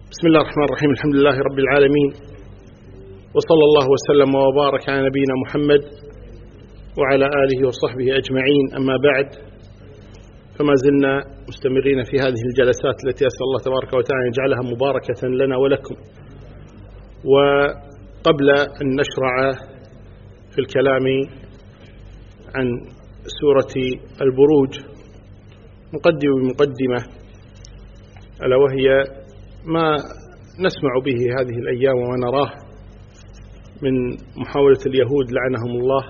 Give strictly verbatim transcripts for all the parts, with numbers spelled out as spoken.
بسم الله الرحمن الرحيم. الحمد لله رب العالمين، وصلى الله وسلم وبارك على نبينا محمد وعلى آله وصحبه أجمعين. أما بعد، فما زلنا مستمرين في هذه الجلسات التي أسأل الله تبارك وتعالى أن يجعلها مباركة لنا ولكم. وقبل أن نشرع في الكلام عن سورة البروج نقدم بمقدمة، ألا وهي ما نسمع به هذه الأيام ونراه من محاولة اليهود لعنهم الله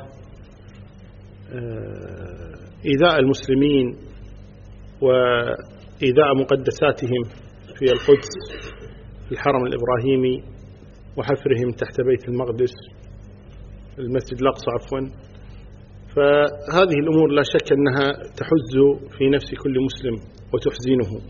إيذاء المسلمين وإيذاء مقدساتهم في القدس، في الحرم الإبراهيمي، وحفرهم تحت بيت المقدس، المسجد الأقصى عفوا. فهذه الأمور لا شك أنها تحز في نفس كل مسلم وتحزنه،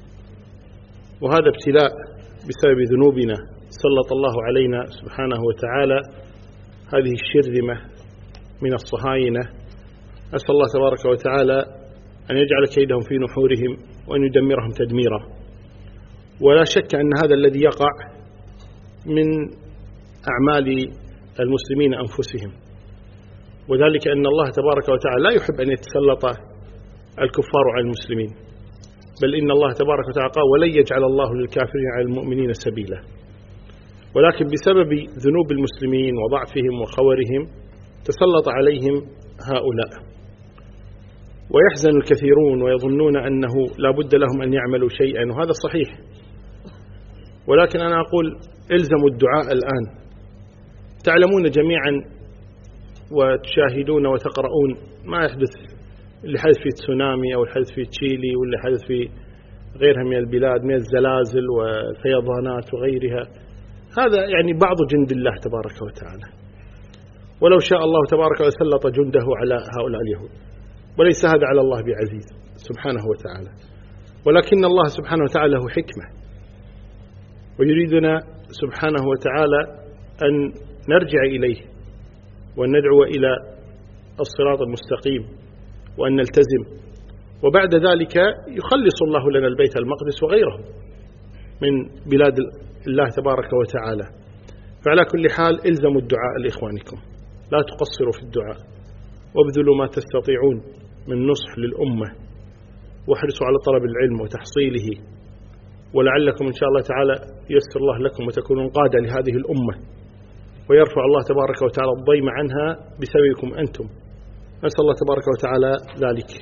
وهذا ابتلاء بسبب ذنوبنا. سلط الله علينا سبحانه وتعالى هذه الشرذمة من الصهاينة. أسأل الله تبارك وتعالى أن يجعل كيدهم في نحورهم وأن يدمرهم تدميرا. ولا شك أن هذا الذي يقع من أعمال المسلمين أنفسهم، وذلك أن الله تبارك وتعالى لا يحب أن يتسلط الكفار على المسلمين، بل إن الله تبارك وتعالى قال: ولن يجعل الله للكافرين على المؤمنين سبيلا. ولكن بسبب ذنوب المسلمين وضعفهم وخورهم تسلط عليهم هؤلاء، ويحزن الكثيرون ويظنون أنه لا بد لهم أن يعملوا شيئا، وهذا صحيح. ولكن أنا أقول: إلزموا الدعاء الآن. تعلمون جميعا وتشاهدون وتقرؤون ما يحدث، اللي حدث في تسونامي أو الحدث في تشيلي، واللي حدث في غيرها من البلاد من الزلازل والفيضانات وغيرها. هذا يعني بعض جند الله تبارك وتعالى، ولو شاء الله تبارك وسلط جنده على هؤلاء اليهود، وليس هذا على الله بعزيز سبحانه وتعالى. ولكن الله سبحانه وتعالى له حكمة، ويريدنا سبحانه وتعالى أن نرجع إليه وأن ندعو إلى الصراط المستقيم وأن نلتزم، وبعد ذلك يخلص الله لنا البيت المقدس وغيره من بلاد الله تبارك وتعالى. فعلى كل حال إلزموا الدعاء لإخوانكم، لا تقصروا في الدعاء، وابذلوا ما تستطيعون من نصح للأمة، واحرصوا على طلب العلم وتحصيله، ولعلكم إن شاء الله تعالى ييسر الله لكم وتكونون قادة لهذه الأمة، ويرفع الله تبارك وتعالى الضيم عنها بسببكم أنتم. نسأل الله تبارك وتعالى ذلك.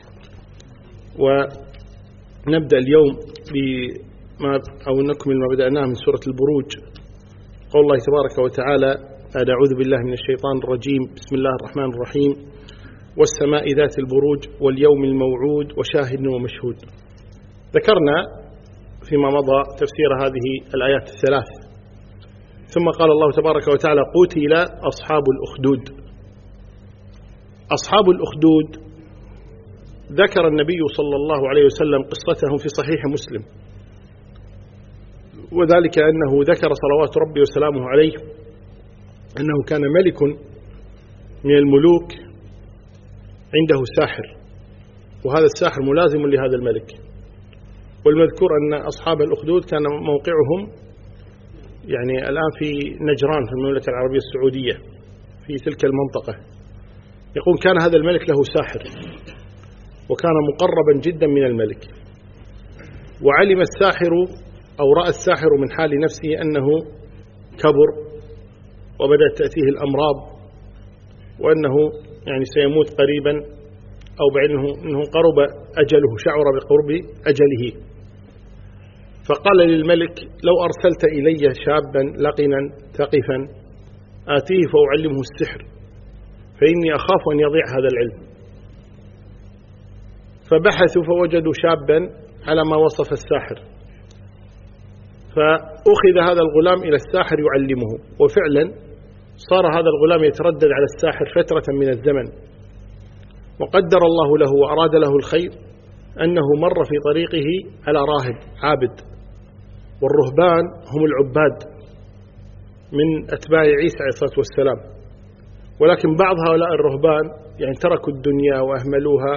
ونبدأ اليوم بما أو نكمل ما بدأناه من سورة البروج. قول الله تبارك وتعالى: أعوذ بالله من الشيطان الرجيم، بسم الله الرحمن الرحيم: والسماء ذات البروج واليوم الموعود وشاهد ومشهود. ذكرنا فيما مضى تفسير هذه الآيات الثلاث، ثم قال الله تبارك وتعالى: قتل أصحاب الأخدود. أصحاب الأخدود ذكر النبي صلى الله عليه وسلم قصتهم في صحيح مسلم، وذلك أنه ذكر صلوات ربي وسلامه عليه أنه كان ملك من الملوك عنده ساحر، وهذا الساحر ملازم لهذا الملك. والمذكور أن أصحاب الأخدود كان موقعهم يعني الآن في نجران في المملكة العربية السعودية، في تلك المنطقة. يقول: كان هذا الملك له ساحر، وكان مقربا جدا من الملك، وعلم الساحر أو رأى الساحر من حال نفسه أنه كبر وبدأت تأتيه الأمراض، وأنه يعني سيموت قريبا، أو بعينه أنه قرب أجله، شعر بقرب أجله. فقال للملك: لو أرسلت إلي شابا لقنا ثقفا آتيه فأعلمه السحر، فإني أخاف أن يضيع هذا العلم. فبحثوا فوجدوا شابا على ما وصف الساحر، فأخذ هذا الغلام إلى الساحر يعلمه، وفعلا صار هذا الغلام يتردد على الساحر فترة من الزمن. وقدر الله له وأراد له الخير أنه مر في طريقه على راهب عابد، والرهبان هم العباد من أتباع عيسى عليه الصلاة والسلام. ولكن بعض هؤلاء الرهبان يعني تركوا الدنيا وأهملوها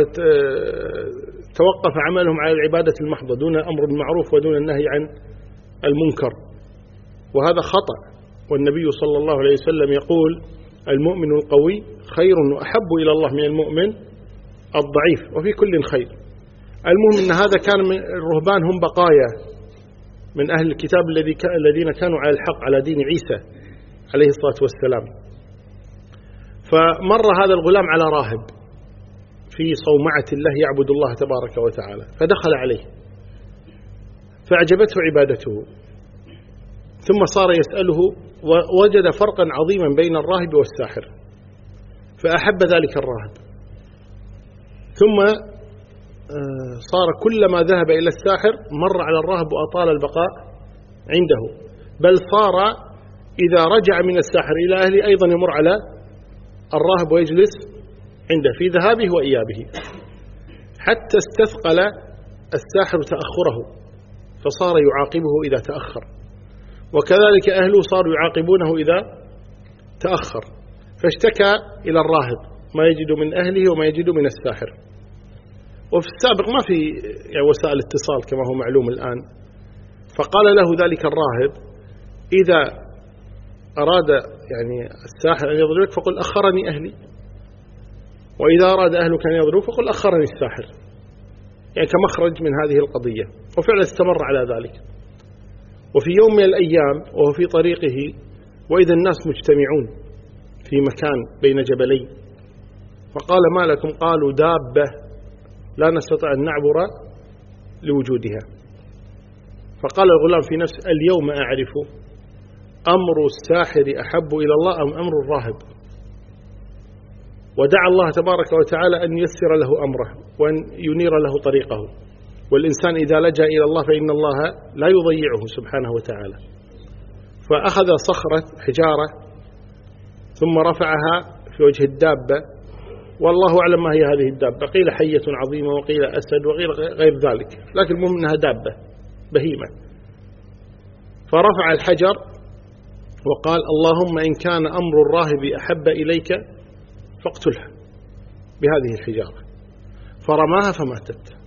وتوقف عملهم على العبادة المحضة دون أمر بالمعروف ودون النهي عن المنكر، وهذا خطأ. والنبي صلى الله عليه وسلم يقول المؤمن القوي خير وأحب إلى الله من المؤمن الضعيف، وفي كل خير. المهم أن هذا كان من الرهبان، هم بقايا من أهل الكتاب الذين كانوا على الحق على دين عيسى عليه الصلاة والسلام. فمر هذا الغلام على راهب في صومعة الله يعبد الله تبارك وتعالى، فدخل عليه فأعجبته عبادته، ثم صار يسأله ووجد فرقا عظيما بين الراهب والساحر، فأحب ذلك الراهب. ثم صار كلما ذهب إلى الساحر مر على الراهب وأطال البقاء عنده، بل صار إذا رجع من الساحر إلى أهله أيضا يمر على الراهب ويجلس عنده في ذهابه وإيابه، حتى استثقل الساحر تأخره فصار يعاقبه إذا تأخر، وكذلك أهله صاروا يعاقبونه إذا تأخر، فاشتكى إلى الراهب ما يجد من أهله وما يجد من الساحر. وفي السابق ما في يعني وسائل اتصال كما هو معلوم الآن، فقال له ذلك الراهب إذا أراد يعني الساحر أن يضربك فقل أخرني أهلي، وإذا أراد أهلك أن يضربك فقل أخرني الساحر، يعني كمخرج من هذه القضية. وفعلا استمر على ذلك. وفي يوم من الأيام وهو في طريقه وإذا الناس مجتمعون في مكان بين جبلين، فقال ما لكم؟ قالوا دابة لا نستطيع أن نعبر لوجودها. فقال الغلام في نفسه اليوم أعرف أمر الساحر أحب إلى الله أم أمر الراهب، ودعا الله تبارك وتعالى أن ييسر له أمره وأن ينير له طريقه. والإنسان إذا لجأ إلى الله فإن الله لا يضيعه سبحانه وتعالى. فأخذ صخرة حجارة ثم رفعها في وجه الدابة، والله أعلم ما هي هذه الدابة، قيل حية عظيمة وقيل أسد وغير غير ذلك، لكن المهم أنها دابة بهيمة. فرفع الحجر وقال اللهم إن كان أمر الراهب أحب إليك فاقتلها بهذه الحجارة، فرماها فماتت.